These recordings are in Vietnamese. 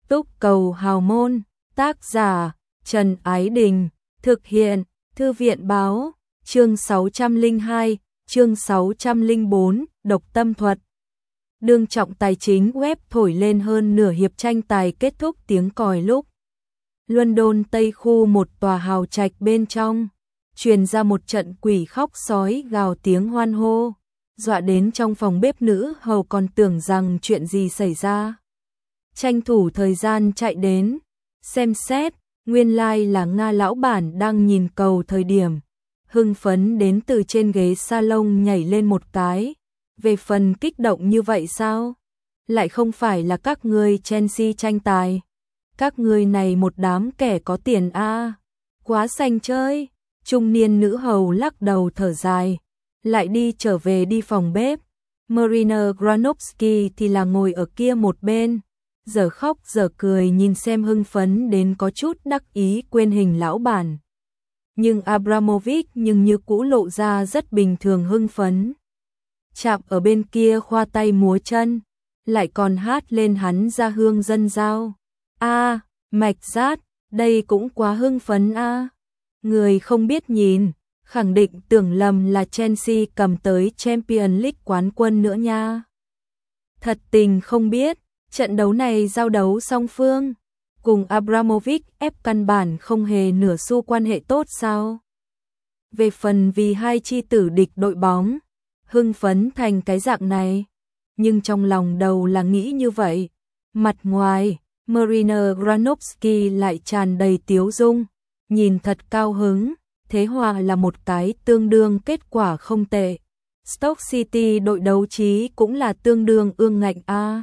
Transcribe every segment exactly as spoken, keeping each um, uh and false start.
Túc cầu hào môn, tác giả Trần Ái Đình, thực hiện Thư viện báo, chương sáu trăm lẻ hai, chương sáu trăm lẻ bốn, độc tâm thuật. Đương trọng tài chính web thổi lên hơn nửa hiệp tranh tài kết thúc tiếng còi lúc London Tây khu một tòa hào trạch bên trong, truyền ra một trận quỷ khóc sói gào tiếng hoan hô, dọa đến trong phòng bếp nữ hầu còn tưởng rằng chuyện gì xảy ra. Tranh thủ thời gian chạy đến, xem xét, nguyên lai like là Nga lão bản đang nhìn cầu thời điểm, hưng phấn đến từ trên ghế salon nhảy lên một cái. Về phần kích động như vậy sao? Lại không phải là các ngươi Chelsea tranh tài. Các ngươi này một đám kẻ có tiền a, à. Quá xanh chơi. Trung niên nữ hầu lắc đầu thở dài, lại đi trở về đi phòng bếp. Marina Granovsky thì là ngồi ở kia một bên, giờ khóc giờ cười nhìn xem hưng phấn đến có chút đắc ý quên hình lão bản. Nhưng Abramovich nhưng như cũ lộ ra rất bình thường hưng phấn. Chạm ở bên kia khoa tay múa chân, lại còn hát lên hắn ra hương dân giao. A, à, mạch rát, đây cũng quá hưng phấn a. À. Người không biết nhìn, khẳng định tưởng lầm là Chelsea cầm tới Champions League quán quân nữa nha. Thật tình không biết, trận đấu này giao đấu song phương, cùng Abramovich ép căn bản không hề nửa xu quan hệ tốt sao. Về phần vì hai chi tử địch đội bóng, hưng phấn thành cái dạng này, nhưng trong lòng đầu là nghĩ như vậy. Mặt ngoài, Marina Granovsky lại tràn đầy tiếu dung, nhìn thật cao hứng, thế hòa là một cái tương đương kết quả không tệ. Stoke City đội đấu trí cũng là tương đương ương ngạnh a. À.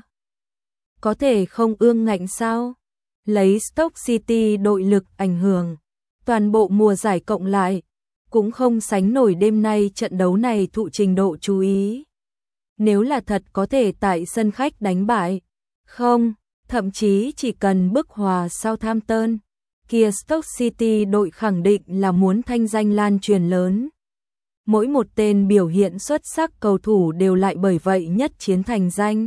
Có thể không ương ngạnh sao? Lấy Stoke City đội lực ảnh hưởng, toàn bộ mùa giải cộng lại, cũng không sánh nổi đêm nay trận đấu này thụ trình độ chú ý. Nếu là thật có thể tại sân khách đánh bại, không, thậm chí chỉ cần bức hòa Southampton, kia Stoke City đội khẳng định là muốn thanh danh lan truyền lớn. Mỗi một tên biểu hiện xuất sắc cầu thủ đều lại bởi vậy nhất chiến thành danh.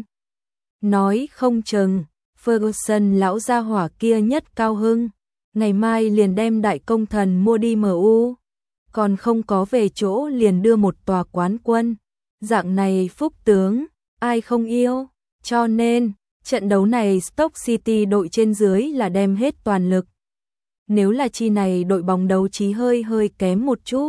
Nói không chừng, Ferguson lão gia hỏa kia nhất cao hưng, ngày mai liền đem đại công thần mua đi em u. Còn không có về chỗ liền đưa một tòa quán quân, dạng này phúc tướng, ai không yêu, cho nên, trận đấu này Stoke City đội trên dưới là đem hết toàn lực. Nếu là chi này đội bóng đấu trí hơi hơi kém một chút,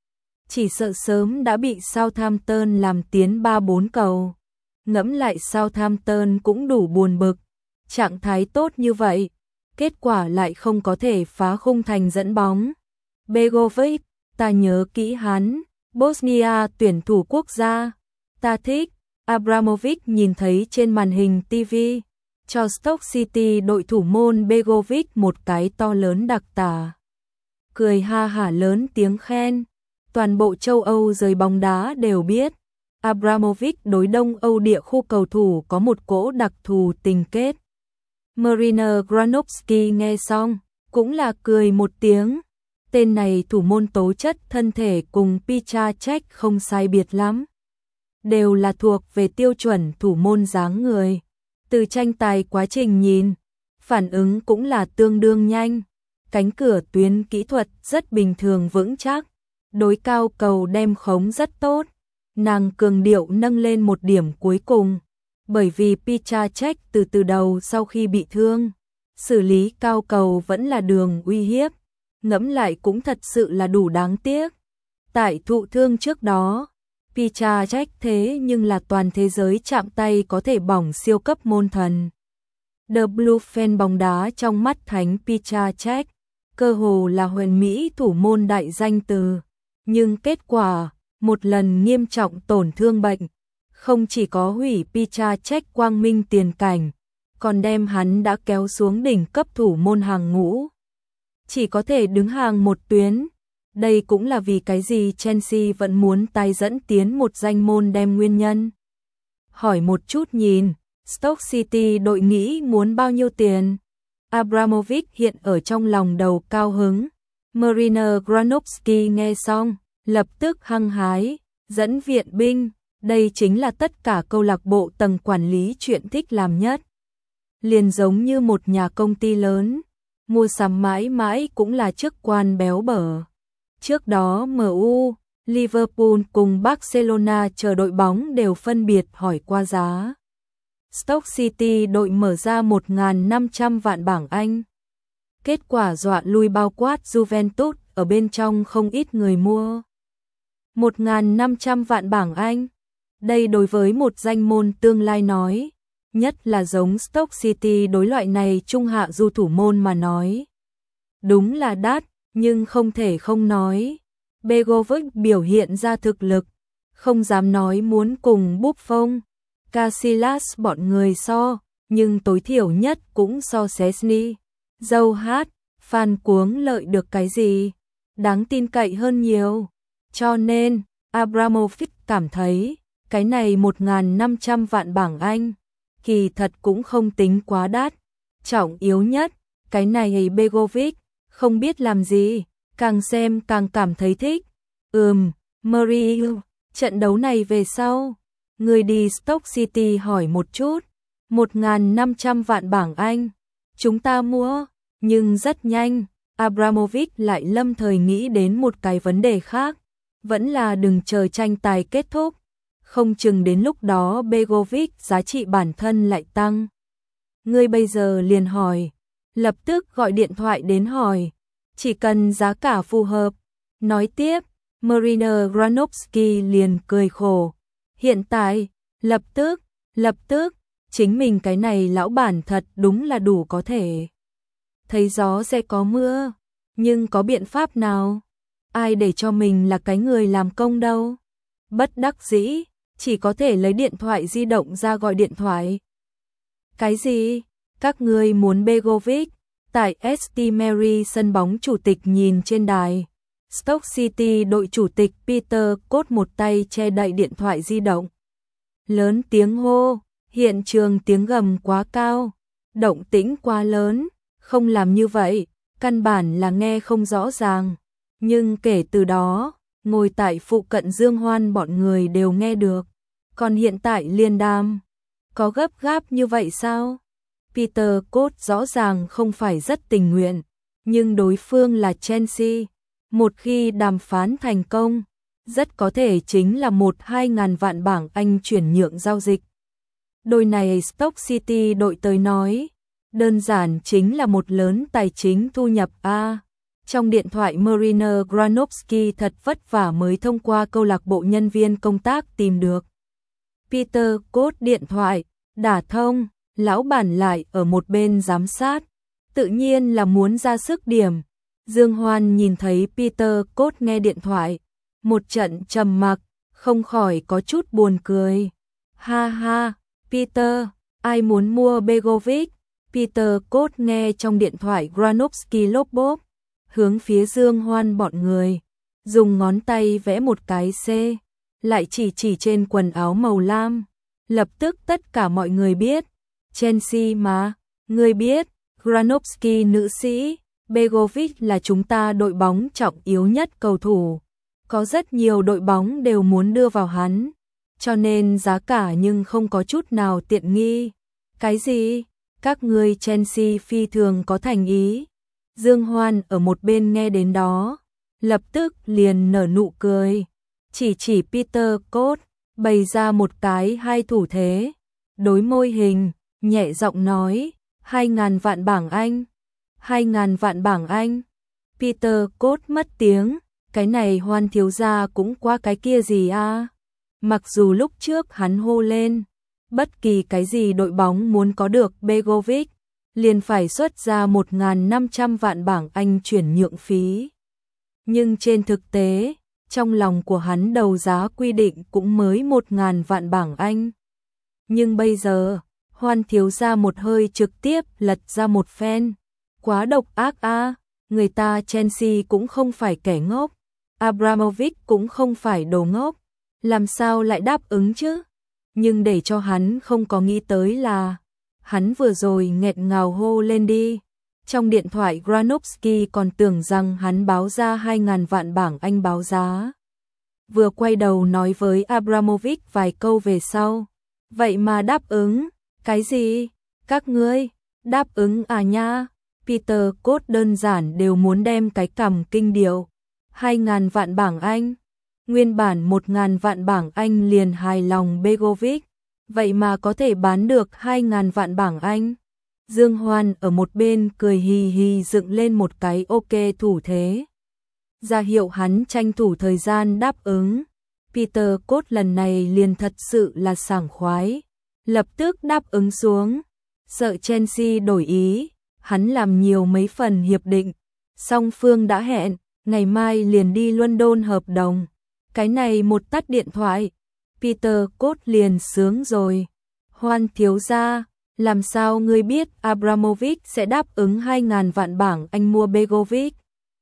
chỉ sợ sớm đã bị Southampton làm tiến ba bốn cầu. Ngẫm lại Southampton cũng đủ buồn bực, trạng thái tốt như vậy, kết quả lại không có thể phá khung thành dẫn bóng. Begovic, ta nhớ kỹ hắn, Bosnia tuyển thủ quốc gia, ta thích. Abramovich nhìn thấy trên màn hình ti vi, cho Stoke City đội thủ môn Begovic một cái to lớn đặc tả. Cười ha hả lớn tiếng khen, toàn bộ châu Âu giới bóng đá đều biết, Abramovich đối Đông Âu địa khu cầu thủ có một cỗ đặc thù tình kết. Marina Granovsky nghe xong, cũng là cười một tiếng. Tên này thủ môn tố chất thân thể cùng Petr Cech không sai biệt lắm. Đều là thuộc về tiêu chuẩn thủ môn dáng người. Từ tranh tài quá trình nhìn, phản ứng cũng là tương đương nhanh. Cánh cửa tuyến kỹ thuật rất bình thường vững chắc. Đối cao cầu đem khống rất tốt. Nàng cường điệu nâng lên một điểm cuối cùng. Bởi vì Petr Cech từ từ đầu sau khi bị thương, xử lý cao cầu vẫn là đường uy hiếp. Ngẫm lại cũng thật sự là đủ đáng tiếc. Tại thụ thương trước đó, Petr Cech thế nhưng là toàn thế giới chạm tay có thể bỏng siêu cấp môn thần. The Blue fan bóng đá trong mắt thánh Petr Cech, cơ hồ là huyền mỹ thủ môn đại danh từ. Nhưng kết quả, một lần nghiêm trọng tổn thương bệnh, không chỉ có hủy Petr Cech quang minh tiền cảnh, còn đem hắn đã kéo xuống đỉnh cấp thủ môn hàng ngũ. Chỉ có thể đứng hàng một tuyến. Đây cũng là vì cái gì Chelsea vẫn muốn tái dẫn tiến một danh môn đem nguyên nhân. Hỏi một chút nhìn, Stoke City đội nghĩ muốn bao nhiêu tiền? Abramovich hiện ở trong lòng đầu cao hứng. Marina Granovsky nghe xong, lập tức hăng hái, dẫn viện binh. Đây chính là tất cả câu lạc bộ tầng quản lý chuyện thích làm nhất. liền giống như một nhà công ty lớn, mua sắm mãi mãi cũng là chức quan béo bở. Trước đó em u, Liverpool cùng Barcelona chờ đội bóng đều phân biệt hỏi qua giá. Stoke City đội mở ra một nghìn năm trăm vạn bảng Anh. Kết quả dọa lui bao quát Juventus, ở bên trong không ít người mua. một nghìn năm trăm vạn bảng Anh. Đây đối với một danh môn tương lai nói, nhất là giống Stoke City đối loại này trung hạ du thủ môn mà nói. Đúng là đắt, nhưng không thể không nói. Begovic biểu hiện ra thực lực, không dám nói muốn cùng Buffon, Casillas bọn người so, nhưng tối thiểu nhất cũng so Szczesny, dâu hát, Phan Cuống lợi được cái gì, đáng tin cậy hơn nhiều. Cho nên, Abramovich cảm thấy, cái này một nghìn năm trăm vạn bảng Anh, kỳ thật cũng không tính quá đắt. Trọng yếu nhất, cái này Begovic, không biết làm gì, càng xem càng cảm thấy thích. Ừm, Mourinho, trận đấu này về sau, người đi Stoke City hỏi một chút, một nghìn năm trăm vạn bảng Anh, chúng ta mua, nhưng rất nhanh, Abramovich lại lâm thời nghĩ đến một cái vấn đề khác, vẫn là đừng chờ tranh tài kết thúc, không chừng đến lúc đó Begovic giá trị bản thân lại tăng. Ngươi bây giờ liền hỏi, lập tức gọi điện thoại đến hỏi, chỉ cần giá cả phù hợp. Nói tiếp, Mariner Granovsky liền cười khổ. Hiện tại, lập tức, lập tức, chính mình cái này lão bản thật đúng là đủ có thể. Thấy gió sẽ có mưa, nhưng có biện pháp nào? Ai để cho mình là cái người làm công đâu? Bất đắc dĩ, chỉ có thể lấy điện thoại di động ra gọi điện thoại. Cái gì? Các ngươi muốn Begovic? Tại ét tê Mary sân bóng chủ tịch nhìn trên đài. Stoke City đội chủ tịch Peter Cott một tay che đậy điện thoại di động. Lớn tiếng hô, hiện trường tiếng gầm quá cao, động tĩnh quá lớn, không làm như vậy, căn bản là nghe không rõ ràng. Nhưng kể từ đó, ngồi tại phụ cận Dương Hoan bọn người đều nghe được. Còn hiện tại liên đam, có gấp gáp như vậy sao? Peter Cott rõ ràng không phải rất tình nguyện, nhưng đối phương là Chelsea. Một khi đàm phán thành công, rất có thể chính là một hai ngàn vạn bảng Anh chuyển nhượng giao dịch. Đôi này Stoke City đội tới nói, đơn giản chính là một lớn tài chính thu nhập a. Trong điện thoại Mariner Granovsky thật vất vả mới thông qua câu lạc bộ nhân viên công tác tìm được. Peter Cott điện thoại, đả thông, lão bản lại ở một bên giám sát, tự nhiên là muốn ra sức điểm. Dương Hoan nhìn thấy Peter Cott nghe điện thoại, một trận trầm mặc, không khỏi có chút buồn cười. Ha ha, Peter, ai muốn mua Begovic? Peter Cott nghe trong điện thoại Granovsky lốp bốp, hướng phía Dương Hoan bọn người, dùng ngón tay vẽ một cái C, lại chỉ chỉ trên quần áo màu lam. Lập tức tất cả mọi người biết, Chelsea mà, người biết, Granovsky nữ sĩ, Begovic là chúng ta đội bóng trọng yếu nhất cầu thủ. Có rất nhiều đội bóng đều muốn đưa vào hắn, cho nên giá cả nhưng không có chút nào tiện nghi. Cái gì? Các ngươi Chelsea phi thường có thành ý. Dương Hoan ở một bên nghe đến đó, lập tức liền nở nụ cười, chỉ chỉ Peter Cott, bày ra một cái hai thủ thế, đối môi hình, nhẹ giọng nói, hai ngàn vạn bảng Anh, hai ngàn vạn bảng Anh. Peter Cott mất tiếng, cái này Hoan thiếu gia cũng qua cái kia gì a? Mặc dù lúc trước hắn hô lên, bất kỳ cái gì đội bóng muốn có được Begovic, liền phải xuất ra một nghìn năm trăm vạn bảng Anh chuyển nhượng phí. Nhưng trên thực tế, trong lòng của hắn đầu giá quy định cũng mới một nghìn vạn bảng Anh. Nhưng bây giờ, Hoan thiếu gia một hơi trực tiếp lật ra một phen. Quá độc ác a, người ta Chelsea cũng không phải kẻ ngốc, Abramovich cũng không phải đồ ngốc, làm sao lại đáp ứng chứ? Nhưng để cho hắn không có nghĩ tới là, hắn vừa rồi nghẹn ngào hô lên đi. Trong điện thoại Granovsky còn tưởng rằng hắn báo ra hai ngàn vạn bảng Anh báo giá. Vừa quay đầu nói với Abramovich vài câu về sau. Vậy mà đáp ứng, cái gì? Các ngươi, Đáp ứng à nha. Peter Cốt đơn giản đều muốn đem cái cằm kinh điệu. Hai ngàn vạn bảng Anh. Nguyên bản một ngàn vạn bảng Anh liền hài lòng Begovic. Vậy mà có thể bán được hai ngàn vạn bảng Anh. Dương Hoan ở một bên cười hì hì dựng lên một cái ok thủ thế. Ra hiệu hắn tranh thủ thời gian đáp ứng. Peter Cốt lần này liền thật sự là sảng khoái. Lập tức đáp ứng xuống. Sợ Chelsea đổi ý, hắn làm nhiều mấy phần hiệp định. Song phương đã hẹn, ngày mai liền đi London hợp đồng. Cái này một tắt điện thoại, Peter Cốt liền sướng rồi. Hoan thiếu gia, làm sao ngươi biết Abramovich sẽ đáp ứng hai ngàn vạn bảng Anh mua Begovic?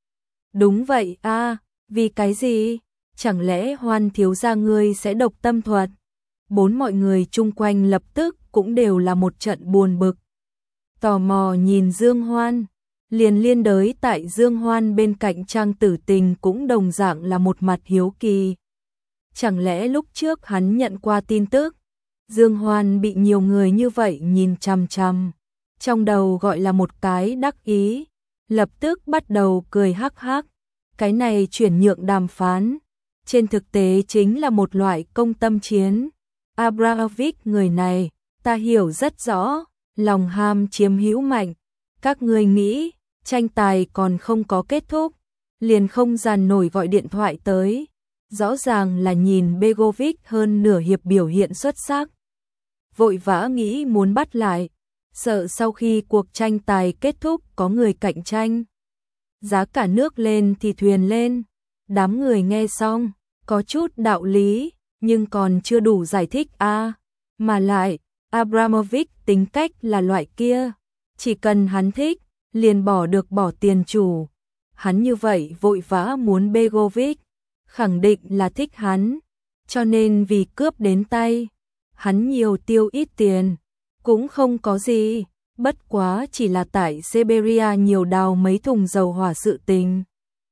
Đúng vậy a, à, vì cái gì? Chẳng lẽ Hoan thiếu gia ngươi sẽ độc tâm thuật? Bốn mọi người chung quanh lập tức cũng đều là một trận buồn bực. Tò mò nhìn Dương Hoan, liền liên đới tại Dương Hoan bên cạnh Trang Tử Tình cũng đồng dạng là một mặt hiếu kỳ. Chẳng lẽ lúc trước hắn nhận qua tin tức, Dương Hoan bị nhiều người như vậy nhìn chằm chằm, trong đầu gọi là một cái đắc ý, lập tức bắt đầu cười hắc hắc. Cái này chuyển nhượng đàm phán, trên thực tế chính là một loại công tâm chiến. Abramovich người này, ta hiểu rất rõ, lòng ham chiếm hữu mạnh. Các người nghĩ, tranh tài còn không có kết thúc, liền không dàn nổi gọi điện thoại tới. Rõ ràng là nhìn Begovic hơn nửa hiệp biểu hiện xuất sắc. Vội vã nghĩ muốn bắt lại, sợ sau khi cuộc tranh tài kết thúc có người cạnh tranh. Giá cả nước lên thì thuyền lên. Đám người nghe xong, có chút đạo lý, nhưng còn chưa đủ giải thích a. À, mà lại, Abramovich tính cách là loại kia, chỉ cần hắn thích, liền bỏ được bỏ tiền chủ. Hắn như vậy vội vã muốn Begovic, khẳng định là thích hắn, cho nên vì cướp đến tay, hắn nhiều tiêu ít tiền, cũng không có gì, bất quá chỉ là tại Siberia nhiều đào mấy thùng dầu hỏa sự tình.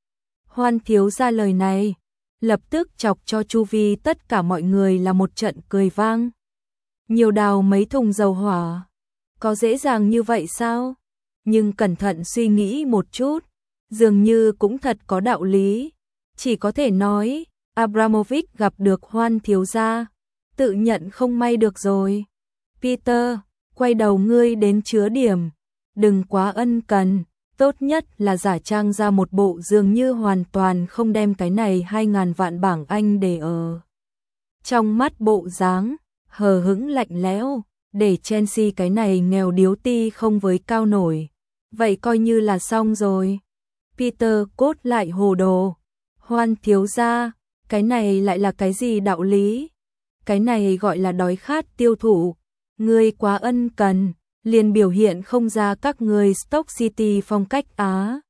Hoan thiếu ra lời này, lập tức chọc cho chu vi tất cả mọi người là một trận cười vang. Nhiều đào mấy thùng dầu hỏa, có dễ dàng như vậy sao? Nhưng cẩn thận suy nghĩ một chút, dường như cũng thật có đạo lý. Chỉ có thể nói, Abramovich gặp được Hoan thiếu gia, tự nhận không may được rồi. Peter, quay đầu ngươi đến chứa điểm, đừng quá ân cần, tốt nhất là giả trang ra một bộ dường như hoàn toàn không đem cái này hai ngàn vạn bảng Anh để ở trong mắt bộ dáng, hờ hững lạnh lẽo, để Chelsea cái này nghèo điếu ti không với cao nổi. Vậy coi như là xong rồi. Peter Cốt lại hồ đồ. Hoan thiếu gia, cái này lại là cái gì đạo lý? Cái này gọi là đói khát tiêu thụ. Ngươi quá ân cần, liền biểu hiện không ra các ngươi Stoke City phong cách Á.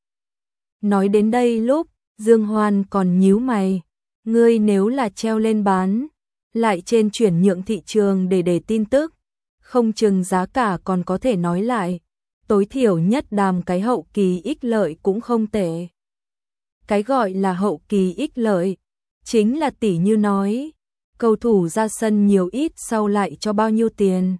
Nói đến đây lúc, Dương Hoan còn nhíu mày. Ngươi nếu là treo lên bán, lại trên chuyển nhượng thị trường để để tin tức, không chừng giá cả còn có thể nói lại. Tối thiểu nhất đàm cái hậu kỳ ích lợi cũng không tệ. Cái gọi là hậu kỳ ích lợi, chính là tỷ như nói, cầu thủ ra sân nhiều ít sau lại cho bao nhiêu tiền.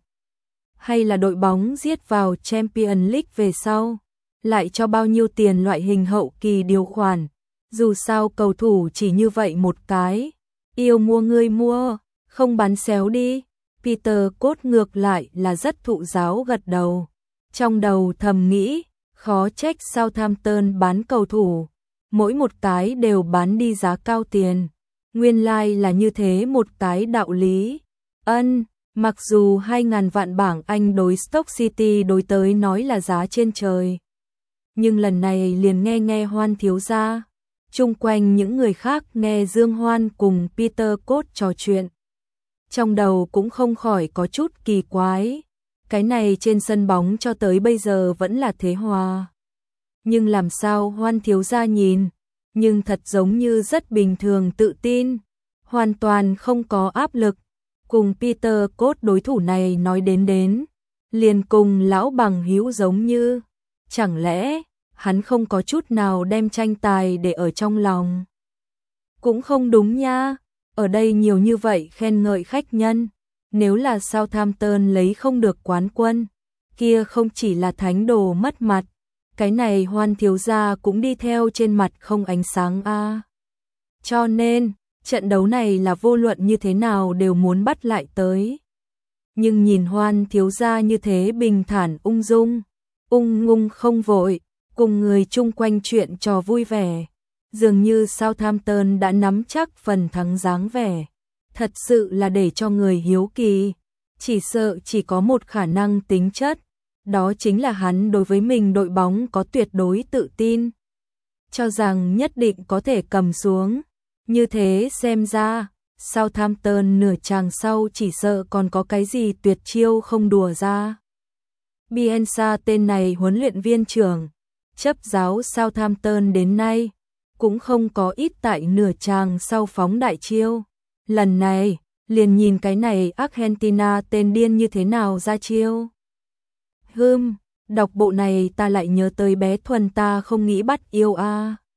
Hay là đội bóng giết vào Champions League về sau, lại cho bao nhiêu tiền loại hình hậu kỳ điều khoản. Dù sao cầu thủ chỉ như vậy một cái, yêu mua ngươi mua, không bán xéo đi. Peter Cốt ngược lại là rất thụ giáo gật đầu. Trong đầu thầm nghĩ, khó trách Southampton bán cầu thủ, mỗi một cái đều bán đi giá cao tiền. Nguyên lai like là như thế một cái đạo lý. Ân, mặc dù hai ngàn vạn bảng Anh đối Stoke City đối tới nói là giá trên trời. Nhưng lần này liền nghe nghe Hoan thiếu gia. Chung quanh những người khác nghe Dương Hoan cùng Peter Cốt trò chuyện. Trong đầu cũng không khỏi có chút kỳ quái. Cái này trên sân bóng cho tới bây giờ vẫn là thế hòa. Nhưng làm sao Hoan thiếu gia nhìn, nhưng thật giống như rất bình thường tự tin, hoàn toàn không có áp lực. Cùng Peter Cốt đối thủ này nói đến đến, liền cùng lão bằng hữu giống như, chẳng lẽ hắn không có chút nào đem tranh tài để ở trong lòng. Cũng không đúng nha, ở đây nhiều như vậy khen ngợi khách nhân, nếu là Southampton lấy không được quán quân, kia không chỉ là thánh đồ mất mặt, cái này Hoan thiếu gia cũng đi theo trên mặt không ánh sáng a. Cho nên, trận đấu này là vô luận như thế nào đều muốn bắt lại tới. Nhưng nhìn Hoan thiếu gia như thế bình thản ung dung, ung ngung không vội, cùng người chung quanh chuyện trò vui vẻ, dường như Southampton đã nắm chắc phần thắng dáng vẻ. Thật sự là để cho người hiếu kỳ, chỉ sợ chỉ có một khả năng tính chất, đó chính là hắn đối với mình đội bóng có tuyệt đối tự tin, cho rằng nhất định có thể cầm xuống. Như thế xem ra, Southampton nửa chàng sau chỉ sợ còn có cái gì tuyệt chiêu không đùa ra. Bielsa tên này huấn luyện viên trưởng, chấp giáo Southampton đến nay, cũng không có ít tại nửa chàng sau phóng đại chiêu. Lần này, liền nhìn cái này Argentina tên điên như thế nào ra chiêu. Hừm, đọc bộ này ta lại nhớ tới bé Thuần ta không nghĩ bắt yêu a.